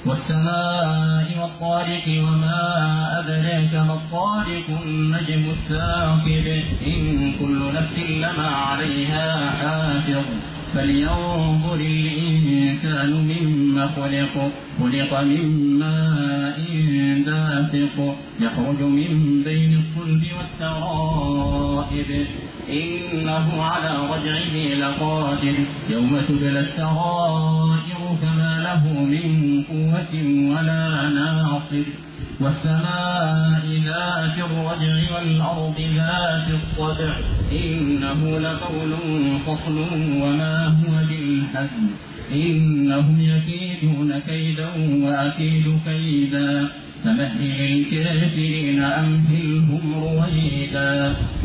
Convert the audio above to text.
والسماء والطارق وما أدراك ما الطارق النجم الثاقب إن كل نفس لما عليها حافظ فلينظر الإنسان مما خلق من ماء دافق يخرج من بين الصلب والترائب إنه على رجعه لقادر يوم تبلى السرائر فما له من قوة ولا ناصر والسماء ذات الرجع والأرض ذات الصدع إنه لقول فصل وما هو بالحزن إنهم يكيدون كيدا وأكيد كيدا فمهل الكافرين أمهلهم رويدا